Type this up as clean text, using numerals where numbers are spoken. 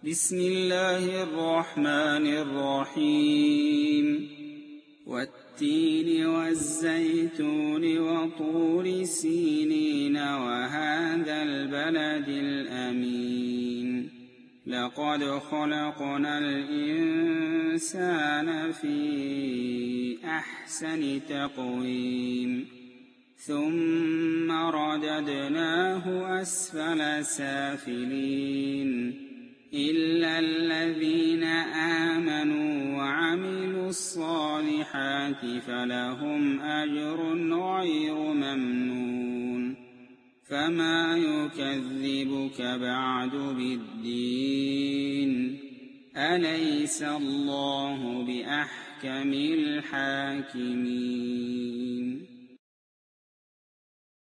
بسم الله الرحمن الرحيم والتين والزيتون وطور سينين وهذا البلد الأمين لقد خلقنا الإنسان في أحسن تقويم ثم رددناه أسفل سافلين إلا الذين آمنوا وعملوا الصالحات فلهم أجر غير ممنون فما يكذبك بعد بالدين أليس الله بأحكم الحاكمين